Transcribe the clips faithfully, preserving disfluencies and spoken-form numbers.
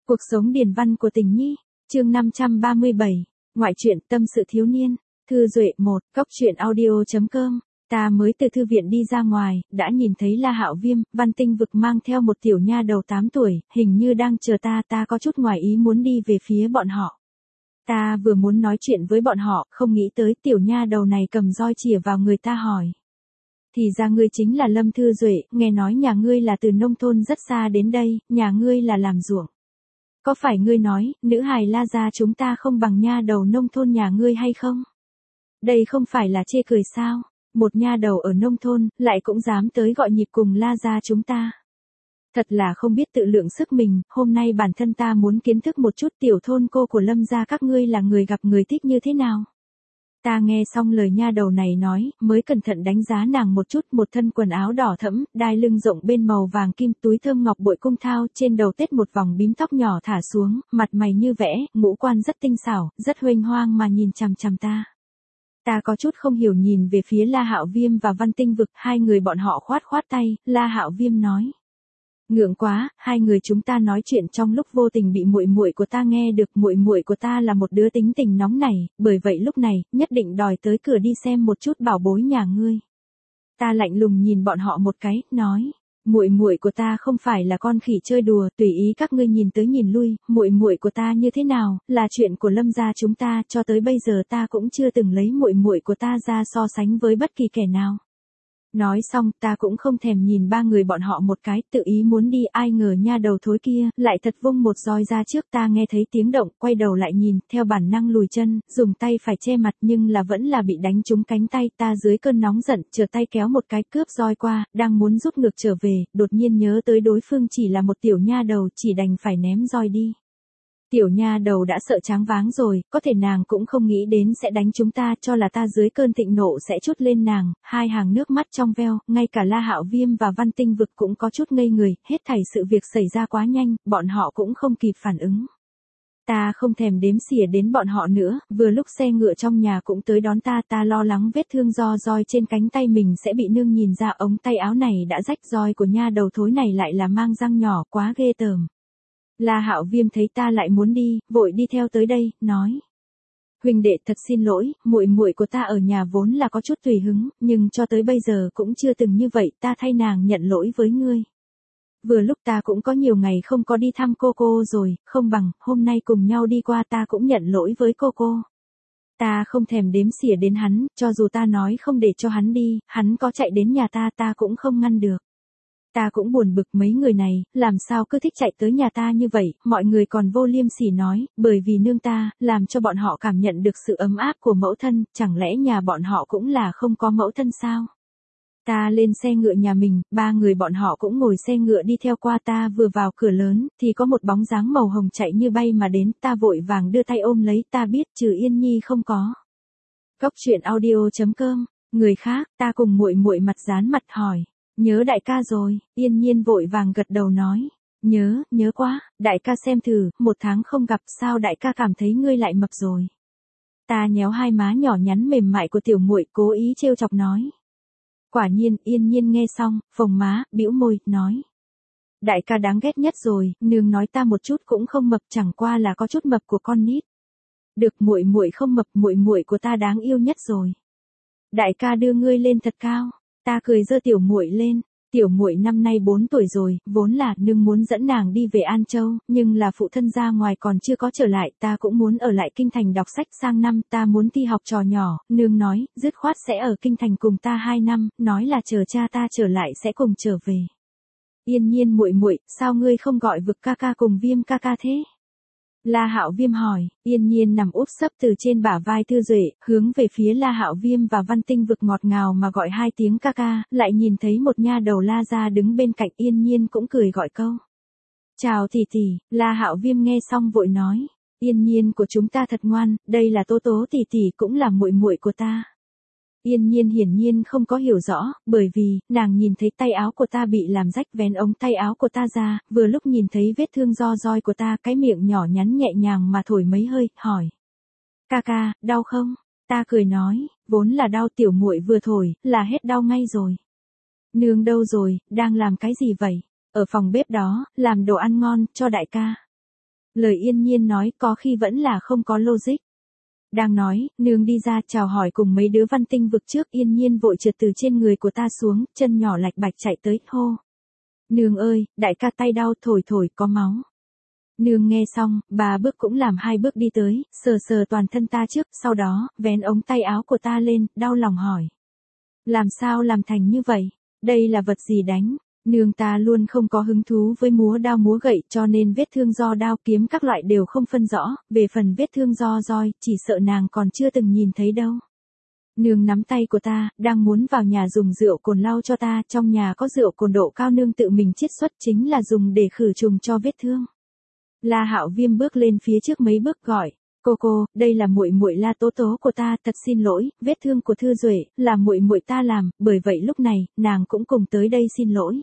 Cuộc sống điển văn của Tình Nhi, chương năm trăm ba mươi bảy, ngoại truyện tâm sự thiếu niên, Thư Duệ một, góc truyện audio.com. Ta mới từ thư viện đi ra ngoài, đã nhìn thấy La Hạo Viêm, Văn Tinh Vực mang theo một tiểu nha đầu tám tuổi, hình như đang chờ ta, ta có chút ngoài ý muốn đi về phía bọn họ. Ta vừa muốn nói chuyện với bọn họ, không nghĩ tới tiểu nha đầu này cầm roi chĩa vào người ta hỏi. Thì ra ngươi chính là Lâm Thư Duệ, nghe nói nhà ngươi là từ nông thôn rất xa đến đây, nhà ngươi là làm ruộng. Có phải ngươi nói, nữ hài La gia chúng ta không bằng nha đầu nông thôn nhà ngươi hay không? Đây không phải là chê cười sao? Một nha đầu ở nông thôn, lại cũng dám tới gọi nhịp cùng La gia chúng ta. Thật là không biết tự lượng sức mình, hôm nay bản thân ta muốn kiến thức một chút tiểu thôn cô của Lâm gia các ngươi là người gặp người thích như thế nào. Ta nghe xong lời nha đầu này nói, mới cẩn thận đánh giá nàng một chút, một thân quần áo đỏ thẫm, đai lưng rộng bên màu vàng kim, túi thơm ngọc bội cung thao, trên đầu tết một vòng bím tóc nhỏ thả xuống, mặt mày như vẽ, ngũ quan rất tinh xảo, rất huênh hoang mà nhìn chằm chằm ta. Ta có chút không hiểu nhìn về phía La Hạo Viêm và Văn Tinh Vực, hai người bọn họ khoát khoát tay, La Hạo Viêm nói. Ngượng quá, hai người chúng ta nói chuyện trong lúc vô tình bị muội muội của ta nghe được, muội muội của ta là một đứa tính tình nóng nảy, bởi vậy lúc này, nhất định đòi tới cửa đi xem một chút bảo bối nhà ngươi. Ta lạnh lùng nhìn bọn họ một cái, nói, muội muội của ta không phải là con khỉ chơi đùa, tùy ý các ngươi nhìn tới nhìn lui, muội muội của ta như thế nào, là chuyện của Lâm gia chúng ta, cho tới bây giờ ta cũng chưa từng lấy muội muội của ta ra so sánh với bất kỳ kẻ nào. Nói xong, ta cũng không thèm nhìn ba người bọn họ một cái, tự ý muốn đi, ai ngờ nha đầu thối kia, lại thật vung một roi ra trước, ta nghe thấy tiếng động, quay đầu lại nhìn, theo bản năng lùi chân, dùng tay phải che mặt nhưng là vẫn là bị đánh trúng cánh tay, ta dưới cơn nóng giận, trở tay kéo một cái cướp roi qua, đang muốn rút ngược trở về, đột nhiên nhớ tới đối phương chỉ là một tiểu nha đầu, chỉ đành phải ném roi đi. Tiểu nha đầu đã sợ choáng váng rồi, có thể nàng cũng không nghĩ đến sẽ đánh chúng ta, cho là ta dưới cơn thịnh nộ sẽ trút lên nàng, hai hàng nước mắt trong veo, ngay cả La Hạo Viêm và Văn Tinh Vực cũng có chút ngây người, hết thảy sự việc xảy ra quá nhanh, bọn họ cũng không kịp phản ứng. Ta không thèm đếm xỉa đến bọn họ nữa, vừa lúc xe ngựa trong nhà cũng tới đón ta, ta lo lắng vết thương do roi trên cánh tay mình sẽ bị nương nhìn ra, ống tay áo này đã rách, roi của nha đầu thối này lại là mang răng nhỏ, quá ghê tởm. La Hạo Viêm thấy ta lại muốn đi, vội đi theo tới đây, nói. Huynh đệ thật xin lỗi, muội muội của ta ở nhà vốn là có chút tùy hứng, nhưng cho tới bây giờ cũng chưa từng như vậy, ta thay nàng nhận lỗi với ngươi. Vừa lúc ta cũng có nhiều ngày không có đi thăm cô cô rồi, không bằng, hôm nay cùng nhau đi qua ta cũng nhận lỗi với cô cô. Ta không thèm đếm xỉa đến hắn, cho dù ta nói không để cho hắn đi, hắn có chạy đến nhà ta ta cũng không ngăn được. Ta cũng buồn bực mấy người này, làm sao cứ thích chạy tới nhà ta như vậy, mọi người còn vô liêm sỉ nói, bởi vì nương ta, làm cho bọn họ cảm nhận được sự ấm áp của mẫu thân, chẳng lẽ nhà bọn họ cũng là không có mẫu thân sao? Ta lên xe ngựa nhà mình, ba người bọn họ cũng ngồi xe ngựa đi theo qua, ta vừa vào cửa lớn, thì có một bóng dáng màu hồng chạy như bay mà đến, ta vội vàng đưa tay ôm lấy, ta biết trừ Yên Nhi không có. Góc truyện audio.com, người khác, ta cùng muội muội mặt dán mặt hỏi. Nhớ đại ca rồi, Yên Nhiên vội vàng gật đầu nói. Nhớ, nhớ quá, đại ca xem thử, một tháng không gặp sao đại ca cảm thấy ngươi lại mập rồi. Ta nhéo hai má nhỏ nhắn mềm mại của tiểu muội cố ý trêu chọc nói. Quả nhiên, Yên Nhiên nghe xong, phồng má, bĩu môi, nói. Đại ca đáng ghét nhất rồi, nương nói ta một chút cũng không mập, chẳng qua là có chút mập của con nít. Được, muội muội không mập, muội muội của ta đáng yêu nhất rồi. Đại ca đưa ngươi lên thật cao. Ta cười giơ tiểu muội lên, tiểu muội năm nay bốn tuổi rồi, vốn là nương muốn dẫn nàng đi về An Châu, nhưng là phụ thân ra ngoài còn chưa có trở lại, ta cũng muốn ở lại kinh thành đọc sách, sang năm ta muốn thi học trò nhỏ, nương nói, dứt khoát sẽ ở kinh thành cùng ta hai năm, nói là chờ cha ta trở lại sẽ cùng trở về. Yên Nhiên muội muội, sao ngươi không gọi Vực ca ca cùng Viêm ca ca thế? La Hạo Viêm hỏi, Yên Nhiên nằm úp sấp từ trên bả vai Thư Duệ, hướng về phía La Hạo Viêm và Văn Tinh Vực ngọt ngào mà gọi hai tiếng ca ca, lại nhìn thấy một nha đầu La gia đứng bên cạnh, Yên Nhiên cũng cười gọi câu. Chào tỷ tỷ, La Hạo Viêm nghe xong vội nói, Yên Nhiên của chúng ta thật ngoan, đây là Tố Tố tỷ tỷ cũng là muội muội của ta. Yên Nhiên hiển nhiên không có hiểu rõ, bởi vì, nàng nhìn thấy tay áo của ta bị làm rách, vén ống tay áo của ta ra, vừa lúc nhìn thấy vết thương do roi của ta, cái miệng nhỏ nhắn nhẹ nhàng mà thổi mấy hơi, hỏi. Ca ca, đau không? Ta cười nói, vốn là đau, tiểu muội vừa thổi, là hết đau ngay rồi. Nương đâu rồi, đang làm cái gì vậy? Ở phòng bếp đó, làm đồ ăn ngon, cho đại ca. Lời Yên Nhiên nói có khi vẫn là không có logic. Đang nói, nương đi ra chào hỏi cùng mấy đứa văn tinh vực trước, Yên Nhiên vội trượt từ trên người của ta xuống, chân nhỏ lạch bạch chạy tới, hô. Nương ơi, đại ca tay đau, thổi thổi, có máu. Nương nghe xong, bà bước cũng làm hai bước đi tới, sờ sờ toàn thân ta trước, sau đó, vén ống tay áo của ta lên, đau lòng hỏi. Làm sao làm thành như vậy? Đây là vật gì đánh? Nương ta luôn không có hứng thú với múa đao múa gậy, cho nên vết thương do đao kiếm các loại đều không phân rõ, về phần vết thương do roi, chỉ sợ nàng còn chưa từng nhìn thấy đâu. Nương nắm tay của ta, đang muốn vào nhà dùng rượu cồn lau cho ta, trong nhà có rượu cồn độ cao nương tự mình chiết xuất, chính là dùng để khử trùng cho vết thương. La Hạo Viêm bước lên phía trước mấy bước gọi, cô cô, đây là muội muội La Tố Tố của ta, thật xin lỗi, vết thương của Thư Duệ là muội muội ta làm, bởi vậy lúc này, nàng cũng cùng tới đây xin lỗi.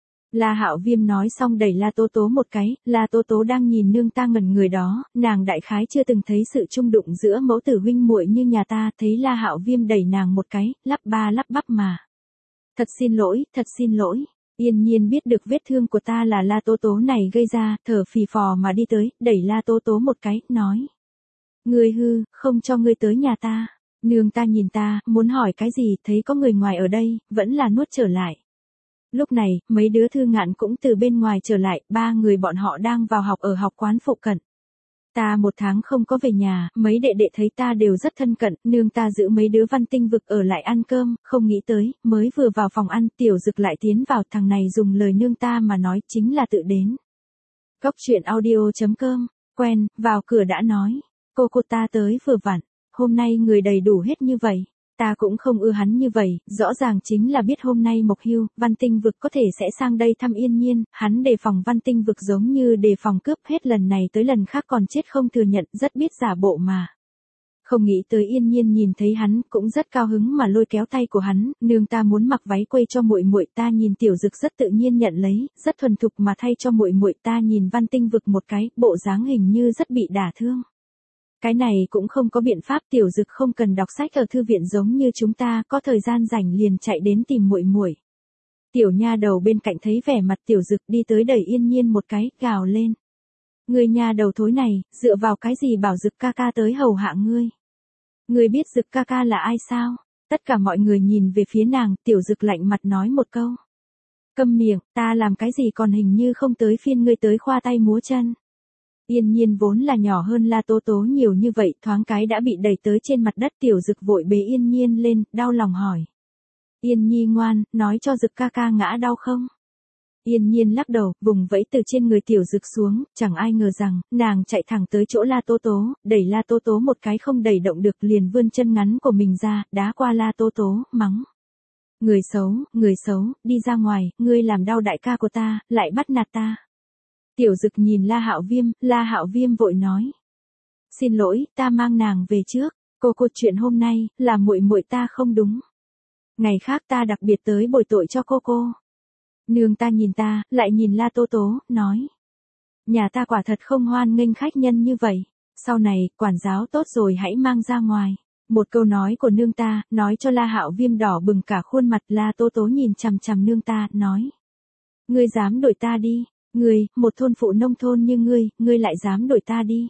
La Hạo Viêm nói xong đẩy La Tố Tố một cái, La Tố Tố đang nhìn nương ta ngẩn người đó, nàng đại khái chưa từng thấy sự chung đụng giữa mẫu tử huynh muội như nhà ta, thấy La Hạo Viêm đẩy nàng một cái, lắp ba lắp bắp mà. Thật xin lỗi, thật xin lỗi. Yên Nhiên biết được vết thương của ta là La Tố Tố này gây ra, thở phì phò mà đi tới, đẩy La Tố Tố một cái, nói. Ngươi hư, không cho ngươi tới nhà ta. Nương ta nhìn ta, muốn hỏi cái gì, thấy có người ngoài ở đây, vẫn là nuốt trở lại. Lúc này, mấy đứa Thư Ngạn cũng từ bên ngoài trở lại, ba người bọn họ đang vào học ở học quán phụ cận. Ta một tháng không có về nhà, mấy đệ đệ thấy ta đều rất thân cận, nương ta giữ mấy đứa văn tinh vực ở lại ăn cơm, không nghĩ tới, mới vừa vào phòng ăn, Tiểu Dực lại tiến vào, thằng này dùng lời nương ta mà nói, chính là tự đến. Góc truyện audio chấm com, quen, vào cửa đã nói, cô cô ta tới vừa vặn, hôm nay người đầy đủ hết như vậy. Ta cũng không ưa hắn như vậy, rõ ràng chính là biết hôm nay Mộc Hưu, văn tinh vực có thể sẽ sang đây thăm Yên Nhiên, hắn đề phòng văn tinh vực giống như đề phòng cướp, hết lần này tới lần khác còn chết không thừa nhận, rất biết giả bộ mà. Không nghĩ tới Yên Nhiên nhìn thấy hắn, cũng rất cao hứng mà lôi kéo tay của hắn, nương ta muốn mặc váy quây cho muội muội, ta nhìn Tiểu Dực rất tự nhiên nhận lấy, rất thuần thục mà thay cho muội muội, ta nhìn văn tinh vực một cái, bộ dáng hình như rất bị đả thương. Cái này cũng không có biện pháp, Tiểu Dực không cần đọc sách ở thư viện giống như chúng ta, có thời gian rảnh liền chạy đến tìm muội muội. Tiểu nha đầu bên cạnh thấy vẻ mặt Tiểu Dực đi tới đẩy Yên Nhiên một cái, gào lên. Người nha đầu thối này, dựa vào cái gì bảo Dực ca ca tới hầu hạ ngươi? Ngươi biết Dực ca ca là ai sao? Tất cả mọi người nhìn về phía nàng, Tiểu Dực lạnh mặt nói một câu. Câm miệng, ta làm cái gì còn hình như không tới phiên ngươi tới khoa tay múa chân. Yên Nhiên vốn là nhỏ hơn La Tố Tố nhiều như vậy, thoáng cái đã bị đẩy tới trên mặt đất, Tiểu Dực vội bế Yên Nhiên lên, đau lòng hỏi. Yên Nhi ngoan, nói cho Dực ca ca ngã đau không? Yên Nhiên lắc đầu, vùng vẫy từ trên người Tiểu Dực xuống, chẳng ai ngờ rằng, nàng chạy thẳng tới chỗ La Tố Tố, đẩy La Tố Tố một cái không đẩy động được, liền vươn chân ngắn của mình ra, đá qua La Tố Tố, mắng. Người xấu, người xấu, đi ra ngoài, ngươi làm đau đại ca của ta, lại bắt nạt ta. Tiểu Dực nhìn La Hạo Viêm, La Hạo Viêm vội nói. Xin lỗi, ta mang nàng về trước, cô cô chuyện hôm nay, là muội muội ta không đúng. Ngày khác ta đặc biệt tới bồi tội cho cô cô. Nương ta nhìn ta, lại nhìn La Tố Tố, nói. Nhà ta quả thật không hoan nghênh khách nhân như vậy, sau này, quản giáo tốt rồi hãy mang ra ngoài. Một câu nói của nương ta, nói cho La Hạo Viêm đỏ bừng cả khuôn mặt, La Tố Tố nhìn chằm chằm nương ta, nói. Ngươi dám đuổi ta đi. Ngươi, một thôn phụ nông thôn như ngươi, ngươi lại dám đuổi ta đi.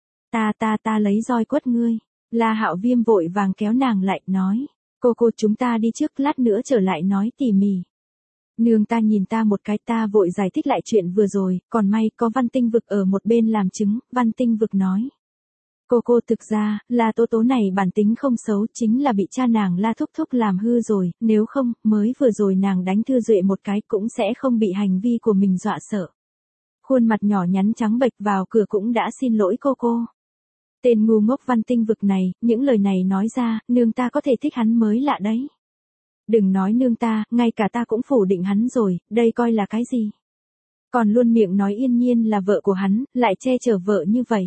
Ta ta ta lấy roi quất ngươi. La Hạo Viêm vội vàng kéo nàng lại, nói. Cô cô chúng ta đi trước, lát nữa trở lại nói tỉ mỉ. Nương ta nhìn ta một cái, ta vội giải thích lại chuyện vừa rồi, còn may có văn tinh vực ở một bên làm chứng, văn tinh vực nói. Cô cô thực ra, La Tố Tố này bản tính không xấu, chính là bị cha nàng La Thúc Thúc làm hư rồi, nếu không, mới vừa rồi nàng đánh Thư Duệ một cái cũng sẽ không bị hành vi của mình dọa sợ. Khuôn mặt nhỏ nhắn trắng bệch vào cửa cũng đã xin lỗi cô cô. Tên ngu ngốc văn tinh vực này, những lời này nói ra, nương ta có thể thích hắn mới lạ đấy. Đừng nói nương ta, ngay cả ta cũng phủ định hắn rồi, đây coi là cái gì? Còn luôn miệng nói Yên Nhiên là vợ của hắn, lại che chở vợ như vậy.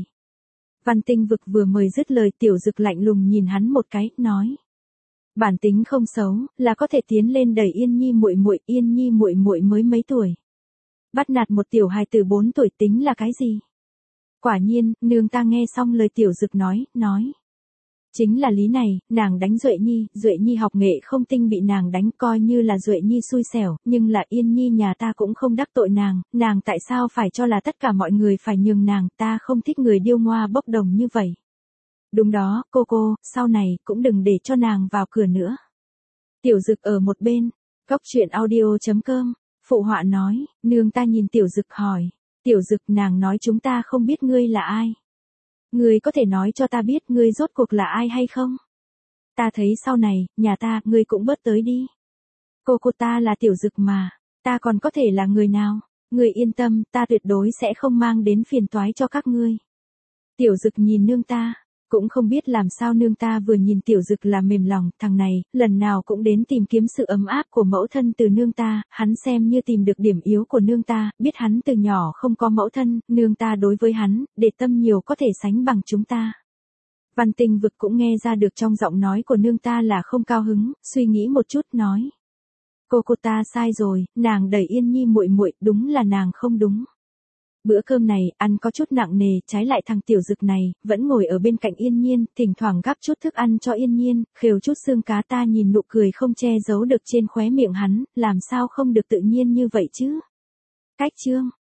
Văn tinh vực vừa mời dứt lời, Tiểu Dực lạnh lùng nhìn hắn một cái, nói. Bản tính không xấu, là có thể tiến lên đẩy Yên Nhi muội muội, Yên Nhi muội muội mới mấy tuổi. Bắt nạt một tiểu hài từ bốn tuổi tính là cái gì? Quả nhiên, nương ta nghe xong lời Tiểu Dực nói, nói. Chính là lý này, nàng đánh Duệ Nhi, Duệ Nhi học nghệ không tinh bị nàng đánh coi như là Duệ Nhi xui xẻo, nhưng là Yên Nhi nhà ta cũng không đắc tội nàng, nàng tại sao phải cho là tất cả mọi người phải nhường nàng, ta không thích người điêu ngoa bốc đồng như vậy. Đúng đó, cô cô, sau này cũng đừng để cho nàng vào cửa nữa. Tiểu Dực ở một bên, cóc truyện audio chấm com, phụ họa nói, nương ta nhìn Tiểu Dực hỏi, Tiểu Dực nàng nói chúng ta không biết ngươi là ai. Ngươi có thể nói cho ta biết ngươi rốt cuộc là ai hay không? Ta thấy sau này, nhà ta, ngươi cũng bớt tới đi. Cô cô ta là Tiểu Dực mà, ta còn có thể là người nào? Ngươi yên tâm, ta tuyệt đối sẽ không mang đến phiền toái cho các ngươi. Tiểu Dực nhìn nương ta, cũng không biết làm sao nương ta vừa nhìn Tiểu Dực là mềm lòng, thằng này, lần nào cũng đến tìm kiếm sự ấm áp của mẫu thân từ nương ta, hắn xem như tìm được điểm yếu của nương ta, biết hắn từ nhỏ không có mẫu thân, nương ta đối với hắn, để tâm nhiều có thể sánh bằng chúng ta. Văn Tinh Vực cũng nghe ra được trong giọng nói của nương ta là không cao hứng, suy nghĩ một chút nói. Cô cô ta sai rồi, nàng đẩy Yên Nhi muội muội, đúng là nàng không đúng. Bữa cơm này, ăn có chút nặng nề, trái lại thằng Tiểu Dực này, vẫn ngồi ở bên cạnh Yên Nhiên, thỉnh thoảng gắp chút thức ăn cho Yên Nhiên, khều chút xương cá, ta nhìn nụ cười không che giấu được trên khóe miệng hắn, làm sao không được tự nhiên như vậy chứ. Cách chương